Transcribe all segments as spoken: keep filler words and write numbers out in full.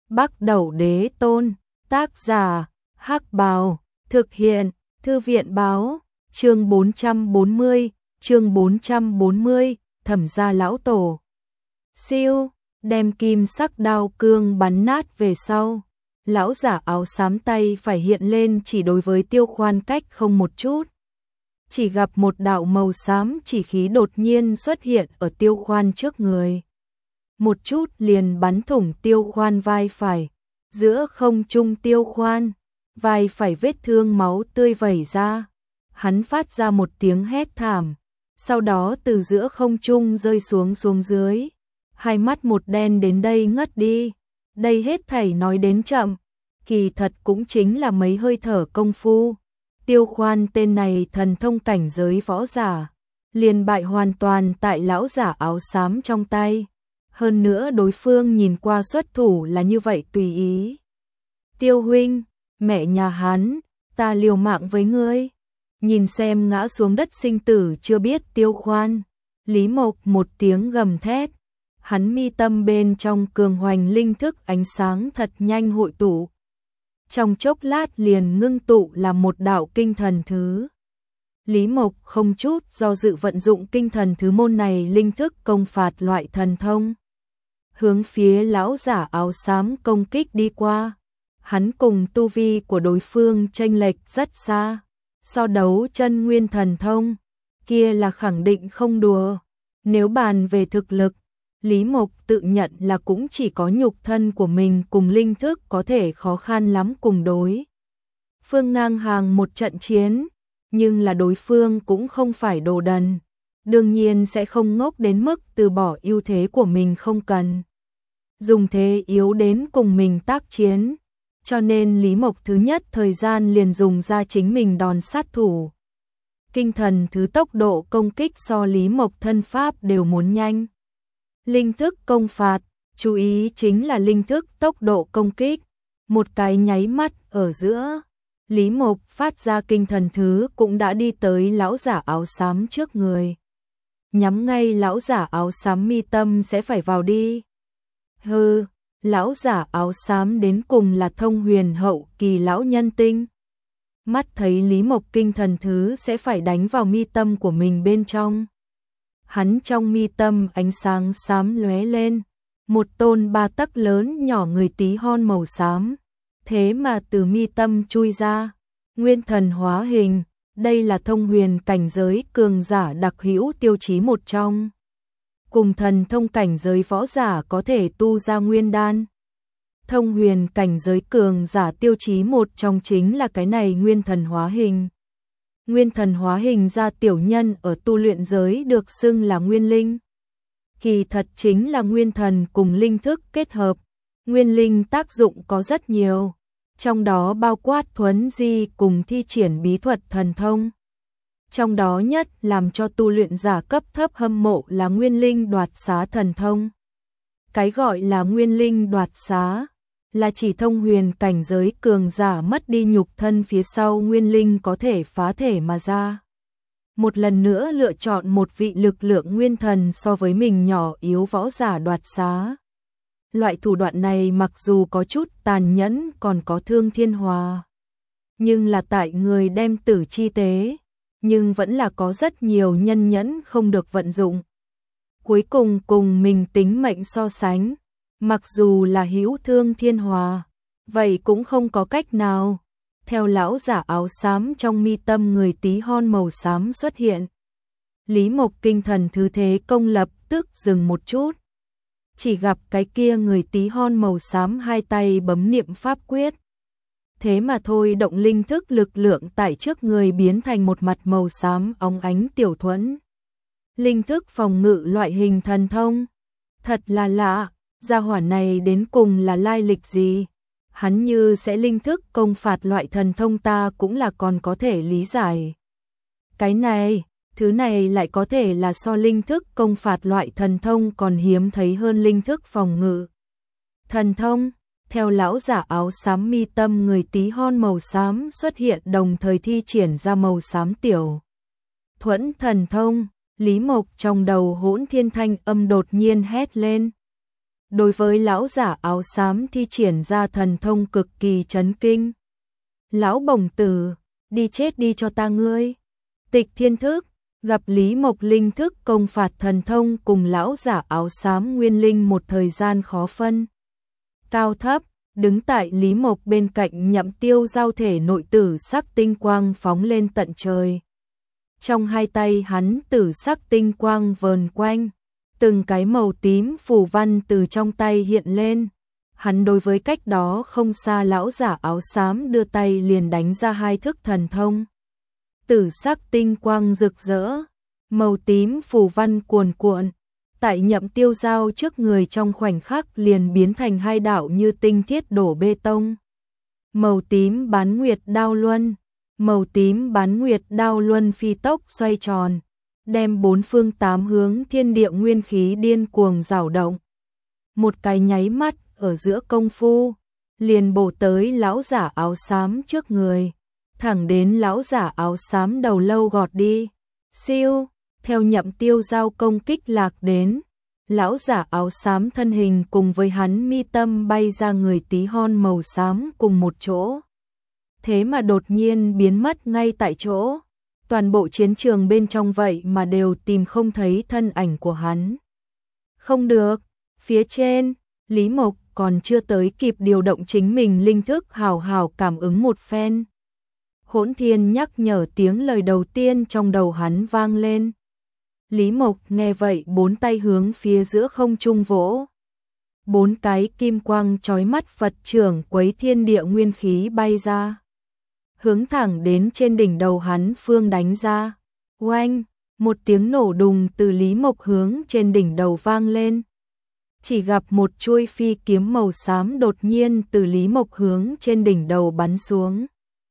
Bắc Đẩu Đế Tôn, tác giả, Hắc Bào, thực hiện, Thư viện báo, chương bốn trăm bốn mươi, chương bốn trăm bốn mươi, Thẩm gia lão tổ. Siêu, đem kim sắc đao cương bắn nát về sau. Lão giả áo xám tay phải hiện lên chỉ đối với Tiêu Khoan cách không một chút. Chỉ gặp một đạo màu xám chỉ khí đột nhiên xuất hiện ở Tiêu Khoan trước người. Một chút liền bắn thủng Tiêu Khoan vai phải. Giữa không trung Tiêu Khoan, vai phải vết thương máu tươi vẩy ra. Hắn phát ra một tiếng hét thảm, sau đó từ giữa không trung rơi xuống xuống dưới. Hai mắt một đen đến đây ngất đi. Đây hết thảy nói đến chậm, kỳ thật cũng chính là mấy hơi thở công phu. Tiêu Khoan tên này thần thông cảnh giới võ giả, liền bại hoàn toàn tại lão giả áo xám trong tay. Hơn nữa đối phương nhìn qua xuất thủ là như vậy tùy ý. Tiêu huynh, mẹ nhà hắn, ta liều mạng với ngươi. Nhìn xem ngã xuống đất sinh tử chưa biết Tiêu Khoan, Lý Mộc một tiếng gầm thét. Hắn mi tâm bên trong cường hoành linh thức ánh sáng thật nhanh hội tụ. Trong chốc lát liền ngưng tụ là một đạo kinh thần thứ. Lý Mộc không chút do dự vận dụng kinh thần thứ môn này linh thức công phạt loại thần thông. Hướng phía lão giả áo xám công kích đi qua. Hắn cùng tu vi của đối phương chênh lệch rất xa. So đấu chân nguyên thần thông, kia là khẳng định không đùa. Nếu bàn về thực lực, Lý Mộc tự nhận là cũng chỉ có nhục thân của mình cùng linh thức có thể khó khăn lắm cùng đối. Phương ngang hàng một trận chiến, nhưng là đối phương cũng không phải đồ đần. Đương nhiên sẽ không ngốc đến mức từ bỏ ưu thế của mình không cần. Dùng thế yếu đến cùng mình tác chiến. Cho nên Lý Mộc thứ nhất thời gian liền dùng ra chính mình đòn sát thủ. Kinh thần thứ tốc độ công kích so Lý Mộc thân pháp đều muốn nhanh. Linh thức công phạt, chú ý chính là linh thức tốc độ công kích. Một cái nháy mắt ở giữa, Lý Mộc phát ra kinh thần thứ cũng đã đi tới lão giả áo xám trước người. Nhắm ngay lão giả áo xám mi tâm sẽ phải vào đi. Hừ, lão giả áo xám đến cùng là thông huyền hậu kỳ lão nhân tinh. Mắt thấy Lý Mộc kinh thần thứ sẽ phải đánh vào mi tâm của mình bên trong. Hắn trong mi tâm ánh sáng xám lóe lên, một tôn ba tấc lớn nhỏ người tí hon màu xám, thế mà từ mi tâm chui ra, nguyên thần hóa hình, đây là thông huyền cảnh giới cường giả đặc hữu tiêu chí một trong. Cùng thần thông cảnh giới võ giả có thể tu ra nguyên đan. Thông huyền cảnh giới cường giả tiêu chí một trong chính là cái này nguyên thần hóa hình. Nguyên thần hóa hình ra tiểu nhân ở tu luyện giới được xưng là nguyên linh. Kỳ thật chính là nguyên thần cùng linh thức kết hợp. Nguyên linh tác dụng có rất nhiều, trong đó bao quát thuấn di cùng thi triển bí thuật thần thông. Trong đó nhất làm cho tu luyện giả cấp thấp hâm mộ là nguyên linh đoạt xá thần thông. Cái gọi là nguyên linh đoạt xá là chỉ thông huyền cảnh giới cường giả mất đi nhục thân phía sau nguyên linh có thể phá thể mà ra. Một lần nữa lựa chọn một vị lực lượng nguyên thần so với mình nhỏ yếu võ giả đoạt xá. Loại thủ đoạn này mặc dù có chút tàn nhẫn còn có thương thiên hòa. Nhưng là tại người đem tử chi tế, nhưng vẫn là có rất nhiều nhân nhẫn không được vận dụng. Cuối cùng cùng mình tính mệnh so sánh. Mặc dù là hữu thương thiên hòa, vậy cũng không có cách nào. Theo lão giả áo xám trong mi tâm người tí hon màu xám xuất hiện. Lý Mộc kinh thần thứ thế công lập tức dừng một chút. Chỉ gặp cái kia người tí hon màu xám hai tay bấm niệm pháp quyết. Thế mà thôi động linh thức lực lượng tại trước người biến thành một mặt màu xám óng ánh tiểu thuẫn. Linh thức phòng ngự loại hình thần thông. Thật là lạ. Gia hỏa này đến cùng là lai lịch gì? Hắn như sẽ linh thức công phạt loại thần thông ta cũng là còn có thể lý giải. Cái này, thứ này lại có thể là so linh thức công phạt loại thần thông còn hiếm thấy hơn linh thức phòng ngự. Thần thông, theo lão giả áo xám mi tâm người tí hon màu xám xuất hiện đồng thời thi triển ra màu xám tiểu. Thuẫn thần thông, Lý Mộc trong đầu hỗn thiên thanh âm đột nhiên hét lên. đối với lão giả áo xám thi triển ra thần thông cực kỳ chấn kinh. Lão bổng tử, đi chết đi cho ta ngươi. Tịch Thiên Thức, gặp Lý Mộc linh thức công phạt thần thông cùng lão giả áo xám nguyên linh một thời gian khó phân cao thấp, đứng tại Lý Mộc bên cạnh Nhậm Tiêu giao thể nội tử sắc tinh quang phóng lên tận trời. Trong hai tay hắn tử sắc tinh quang vờn quanh, từng cái màu tím phù văn từ trong tay hiện lên. Hắn đối với cách đó không xa lão giả áo xám đưa tay liền đánh ra hai thức thần thông. Tử sắc tinh quang rực rỡ, màu tím phù văn cuồn cuộn, tại Nhậm Tiêu giao trước người trong khoảnh khắc liền biến thành hai đạo như tinh thiết đổ bê tông. Màu tím bán nguyệt đao luân, màu tím bán nguyệt đao luân phi tốc xoay tròn, đem bốn phương tám hướng thiên địa nguyên khí điên cuồng rảo động. Một cái nháy mắt ở giữa công phu, liền bổ tới lão giả áo xám trước người, thẳng đến lão giả áo xám đầu lâu gọt đi. Siêu, theo Nhậm Tiêu giao công kích lạc đến, lão giả áo xám thân hình cùng với hắn mi tâm bay ra người tí hon màu xám cùng một chỗ. Thế mà đột nhiên biến mất ngay tại chỗ, toàn bộ chiến trường bên trong vậy mà đều tìm không thấy thân ảnh của hắn. Không được, phía trên, Lý Mộc còn chưa tới kịp điều động chính mình linh thức hào hào cảm ứng một phen. Hỗn Thiên nhắc nhở tiếng lời đầu tiên trong đầu hắn vang lên. Lý Mộc nghe vậy bốn tay hướng phía giữa không trung vỗ. Bốn cái kim quang chói mắt Phật trưởng quấy thiên địa nguyên khí bay ra, hướng thẳng đến trên đỉnh đầu hắn phương đánh ra. Oanh, một tiếng nổ đùng từ Lý Mộc hướng trên đỉnh đầu vang lên. Chỉ gặp một chuôi phi kiếm màu xám đột nhiên từ Lý Mộc hướng trên đỉnh đầu bắn xuống.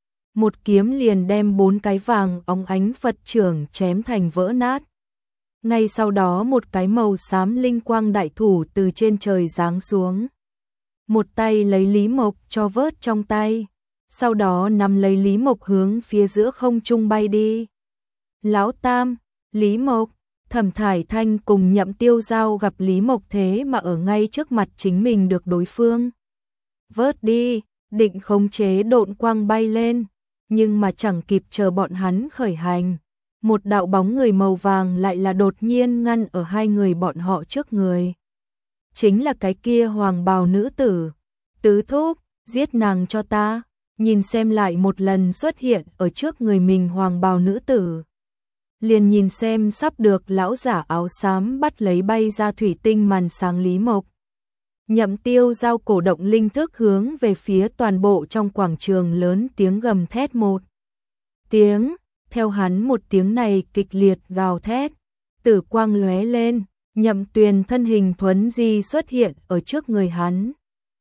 Một kiếm liền đem bốn cái vàng óng ánh Phật trưởng chém thành vỡ nát. Ngay sau đó một cái màu xám linh quang đại thủ từ trên trời giáng xuống. Một tay lấy Lý Mộc cho vớt trong tay, sau đó nắm lấy Lý Mộc hướng phía giữa không trung bay đi. Lão Tam, Lý Mộc, Thẩm Thải Thanh cùng Nhậm Tiêu giao gặp Lý Mộc thế mà ở ngay trước mặt chính mình được đối phương vớt đi, định khống chế độn quang bay lên, nhưng mà chẳng kịp chờ bọn hắn khởi hành, một đạo bóng người màu vàng lại là đột nhiên ngăn ở hai người bọn họ trước người. Chính là cái kia hoàng bào nữ tử. Tứ thúc, giết nàng cho ta. Nhìn xem lại một lần xuất hiện ở trước người mình hoàng bào nữ tử. Liền nhìn xem sắp được lão giả áo xám bắt lấy bay ra thủy tinh màn sáng Lý Mộc. Nhậm Tiêu giao cổ động linh thức hướng về phía toàn bộ trong quảng trường lớn tiếng gầm thét một tiếng, theo hắn một tiếng này kịch liệt gào thét, tử quang lóe lên, Nhậm Tuyền thân hình thuấn di xuất hiện ở trước người hắn.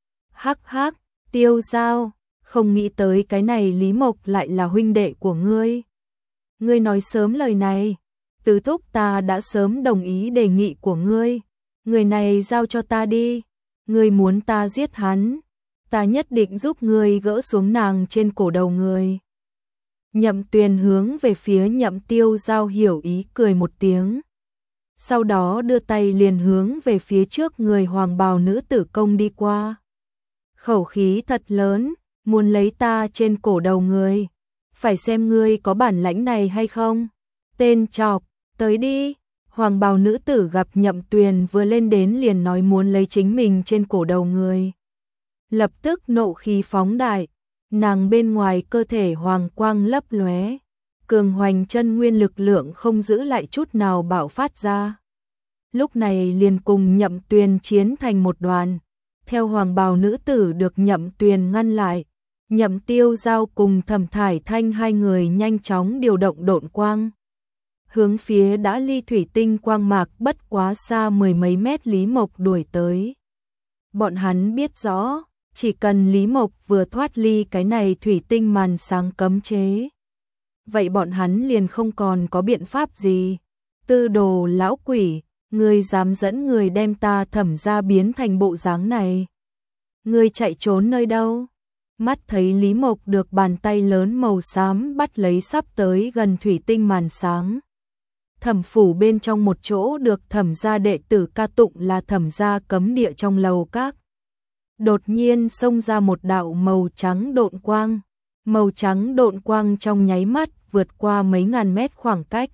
Hắc hắc, Tiêu giao, không nghĩ tới cái này Lý Mộc lại là huynh đệ của ngươi. Ngươi nói sớm lời này, tứ thúc ta đã sớm đồng ý đề nghị của ngươi, người này giao cho ta đi. Ngươi muốn ta giết hắn, ta nhất định giúp ngươi gỡ xuống nàng trên cổ đầu ngươi. Nhậm Tuyền hướng về phía Nhậm Tiêu giao hiểu ý cười một tiếng. Sau đó đưa tay liền hướng về phía trước người hoàng bào nữ tử công đi qua. Khẩu khí thật lớn, muốn lấy ta trên cổ đầu ngươi. Phải xem ngươi có bản lãnh này hay không. Tên chọc, tới đi. Hoàng bào nữ tử gặp Nhậm Tuyền vừa lên đến liền nói muốn lấy chính mình trên cổ đầu người. Lập tức nộ khí phóng đại, nàng bên ngoài cơ thể hoàng quang lấp lóe, cường hoành chân nguyên lực lượng không giữ lại chút nào bạo phát ra. Lúc này liền cùng Nhậm Tuyền chiến thành một đoàn, theo hoàng bào nữ tử được Nhậm Tuyền ngăn lại, Nhậm Tiêu giao cùng Thẩm Thải Thanh hai người nhanh chóng điều động độn quang. Hướng phía đã ly thủy tinh quang mạc bất quá xa mười mấy mét Lý Mộc đuổi tới. Bọn hắn biết rõ, chỉ cần Lý Mộc vừa thoát ly cái này thủy tinh màn sáng cấm chế, vậy bọn hắn liền không còn có biện pháp gì. Tư đồ lão quỷ, ngươi dám dẫn người đem ta Thẩm ra biến thành bộ dáng này. Ngươi chạy trốn nơi đâu? Mắt thấy Lý Mộc được bàn tay lớn màu xám bắt lấy sắp tới gần thủy tinh màn sáng. Thẩm phủ bên trong một chỗ được Thẩm gia đệ tử ca tụng là Thẩm gia cấm địa trong lầu các. Đột nhiên xông ra một đạo màu trắng độn quang, màu trắng độn quang trong nháy mắt vượt qua mấy ngàn mét khoảng cách,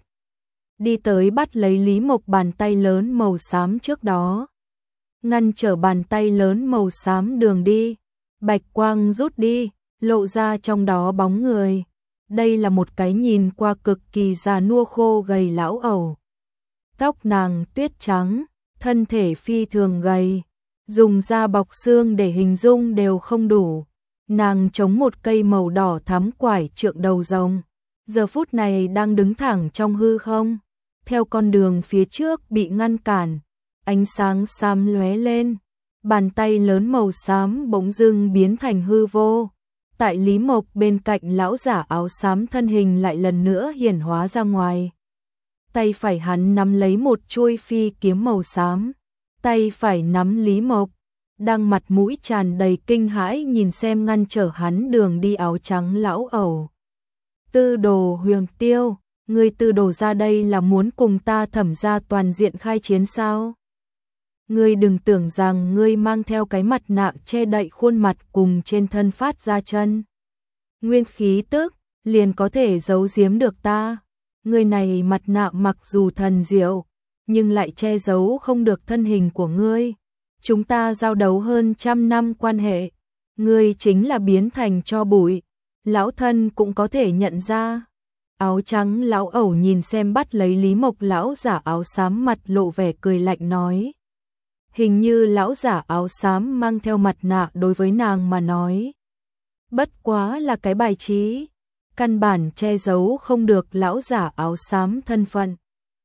đi tới bắt lấy Lý Mộc bàn tay lớn màu xám trước đó, ngăn trở bàn tay lớn màu xám đường đi. Bạch quang rút đi, lộ ra trong đó bóng người. Đây là một cái nhìn qua cực kỳ già nua khô gầy lão ẩu. Tóc nàng tuyết trắng, thân thể phi thường gầy, dùng da bọc xương để hình dung đều không đủ. Nàng chống một cây màu đỏ thắm quải trượng đầu rồng, giờ phút này đang đứng thẳng trong hư không. Theo con đường phía trước bị ngăn cản, ánh sáng xám lóe lên, bàn tay lớn màu xám bỗng dưng biến thành hư vô. Tại Lý Mộc bên cạnh lão giả áo xám thân hình lại lần nữa hiển hóa ra ngoài. Tay phải hắn nắm lấy một chuôi phi kiếm màu xám, tay phải nắm Lý Mộc, đang mặt mũi tràn đầy kinh hãi nhìn xem ngăn trở hắn đường đi áo trắng lão ẩu. Tư Đồ Huyền Tiêu, ngươi Tư Đồ ra đây là muốn cùng ta Thẩm gia toàn diện khai chiến sao? Ngươi đừng tưởng rằng ngươi mang theo cái mặt nạ che đậy khuôn mặt cùng trên thân phát ra chân nguyên khí tức, liền có thể giấu giếm được ta. Ngươi này mặt nạ mặc dù thần diệu, nhưng lại che giấu không được thân hình của ngươi. Chúng ta giao đấu hơn trăm năm quan hệ, ngươi chính là biến thành tro bụi, lão thân cũng có thể nhận ra. Áo trắng lão ẩu nhìn xem bắt lấy Lý Mộc lão giả áo xám mặt lộ vẻ cười lạnh nói. Hình như lão giả áo xám mang theo mặt nạ đối với nàng mà nói bất quá là cái bài trí, căn bản che giấu không được lão giả áo xám thân phận.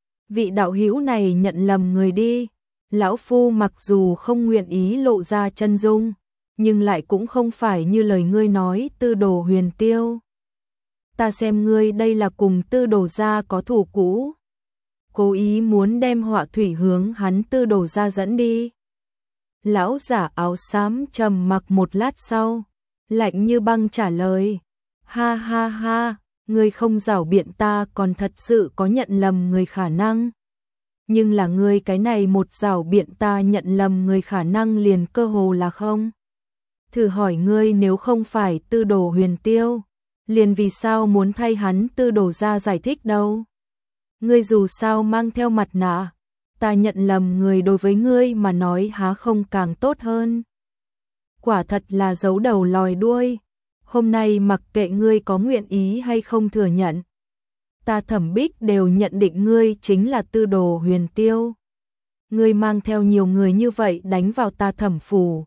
Vị đạo hữu này nhận lầm người đi, lão phu mặc dù không nguyện ý lộ ra chân dung, nhưng lại cũng không phải như lời ngươi nói Tư Đồ Huyền Tiêu. Ta xem ngươi đây là cùng Tư Đồ gia có thủ cũ, cố ý muốn đem họa thủy hướng hắn Tư Đồ gia dẫn đi. Lão giả áo xám trầm mặc một lát sau, lạnh như băng trả lời. Ha ha ha, ngươi không giảo biện ta còn thật sự có nhận lầm người khả năng. Nhưng là ngươi cái này một giảo biện ta nhận lầm người khả năng liền cơ hồ là không. Thử hỏi ngươi nếu không phải Tư Đồ Huyền Tiêu, liền vì sao muốn thay hắn Tư Đồ ra giải thích đâu? Ngươi dù sao mang theo mặt nạ, ta nhận lầm người đối với ngươi mà nói há không càng tốt hơn. Quả thật là giấu đầu lòi đuôi, hôm nay mặc kệ ngươi có nguyện ý hay không thừa nhận, ta Thẩm Bích đều nhận định ngươi chính là Tư Đồ Huyền Tiêu. Ngươi mang theo nhiều người như vậy đánh vào ta Thẩm phủ.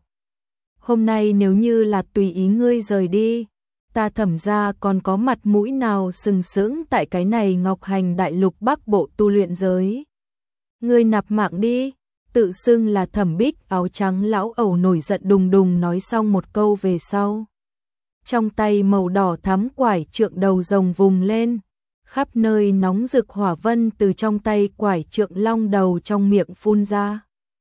Hôm nay nếu như là tùy ý ngươi rời đi, ta Thẩm gia còn có mặt mũi nào sừng sững tại cái này Ngọc Hành Đại Lục Bắc Bộ tu luyện giới. Ngươi nạp mạng đi, tự xưng là Thẩm Bích áo trắng lão ẩu nổi giận đùng đùng nói xong một câu về sau. Trong tay màu đỏ thắm quải trượng đầu rồng vùng lên, khắp nơi nóng rực hỏa vân từ trong tay quải trượng long đầu trong miệng phun ra.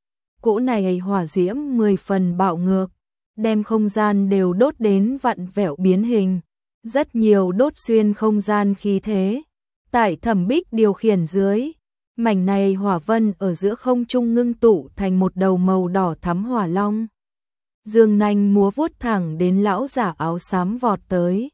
Cỗ này hỏa diễm mười phần bạo ngược, đem không gian đều đốt đến vặn vẹo biến hình, rất nhiều đốt xuyên không gian khí thế. Tại Thẩm Bích điều khiển dưới, mảnh này hỏa vân ở giữa không trung ngưng tụ thành một đầu màu đỏ thắm hỏa long. Dương nanh múa vuốt thẳng đến lão giả áo xám vọt tới.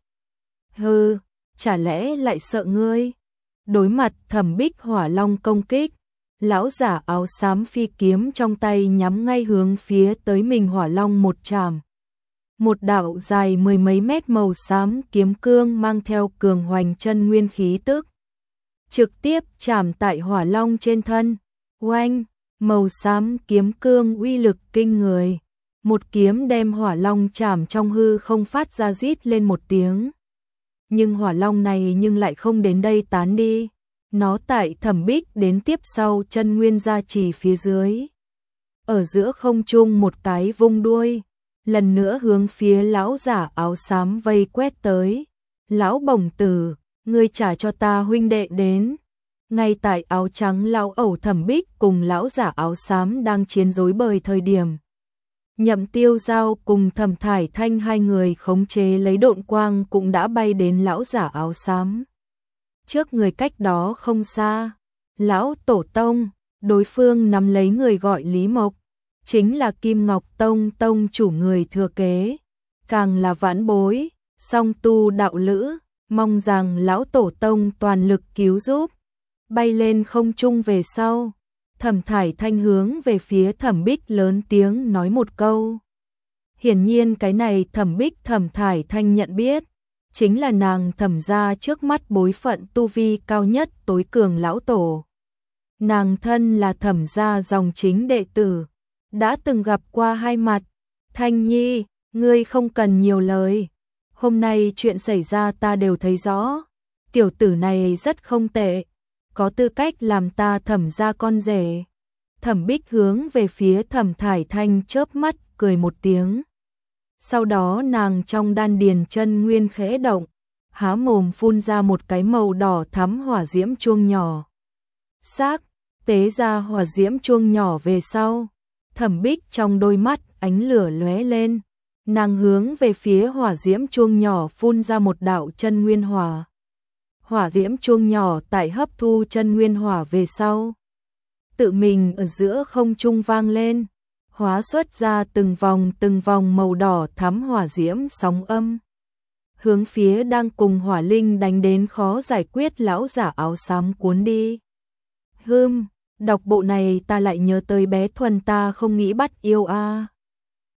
Hừ, chả lẽ lại sợ ngươi? Đối mặt Thẩm Bích hỏa long công kích, lão giả áo xám phi kiếm trong tay nhắm ngay hướng phía tới mình hỏa long một chạm. Một đạo dài mười mấy mét màu xám kiếm cương mang theo cường hoành chân nguyên khí tức, trực tiếp chạm tại hỏa long trên thân. Oanh, màu xám kiếm cương uy lực kinh người, một kiếm đem hỏa long chạm trong hư không phát ra rít lên một tiếng. Nhưng hỏa long này nhưng lại không đến đây tán đi, nó tại Thẩm Bích đến tiếp sau chân nguyên gia trì phía dưới, ở giữa không trung một cái vung đuôi, lần nữa hướng phía lão giả áo xám vây quét tới. Lão bổng tử, ngươi trả cho ta huynh đệ đến. Ngay tại áo trắng lão ẩu Thẩm Bích cùng lão giả áo xám đang chiến rối bời thời điểm, Nhậm Tiêu Giao cùng Thẩm Thải Thanh hai người khống chế lấy độn quang cũng đã bay đến lão giả áo xám trước người cách đó không xa. Lão tổ tông, đối phương nắm lấy người gọi Lý Mộc, chính là Kim Ngọc Tông tông chủ người thừa kế, càng là vãn bối, song tu đạo lữ, mong rằng lão tổ tông toàn lực cứu giúp. Bay lên không trung về sau, Thẩm Thải Thanh hướng về phía Thẩm Bích lớn tiếng nói một câu. Hiển nhiên cái này Thẩm Bích Thẩm Thải Thanh nhận biết, chính là nàng Thẩm gia trước mắt bối phận tu vi cao nhất tối cường lão tổ. Nàng thân là Thẩm gia dòng chính đệ tử, đã từng gặp qua hai mặt. Thanh Nhi, ngươi không cần nhiều lời, hôm nay chuyện xảy ra ta đều thấy rõ, tiểu tử này rất không tệ, có tư cách làm ta Thẩm gia con rể. Thẩm Bích hướng về phía Thẩm Thải Thanh chớp mắt cười một tiếng. Sau đó nàng trong đan điền chân nguyên khẽ động, há mồm phun ra một cái màu đỏ thắm hỏa diễm chuông nhỏ. Xác, tế ra hỏa diễm chuông nhỏ về sau, Thẩm Bích trong đôi mắt ánh lửa lóe lên, nàng hướng về phía hỏa diễm chuông nhỏ phun ra một đạo chân nguyên hỏa. Hỏa diễm chuông nhỏ tại hấp thu chân nguyên hỏa về sau, tự mình ở giữa không trung vang lên, hóa xuất ra từng vòng từng vòng màu đỏ thắm hỏa diễm sóng âm, hướng phía đang cùng hỏa linh đánh đến khó giải quyết lão giả áo xám cuốn đi. Hừm, đọc bộ này ta lại nhớ tới bé Thuần ta không nghĩ bắt yêu a. À.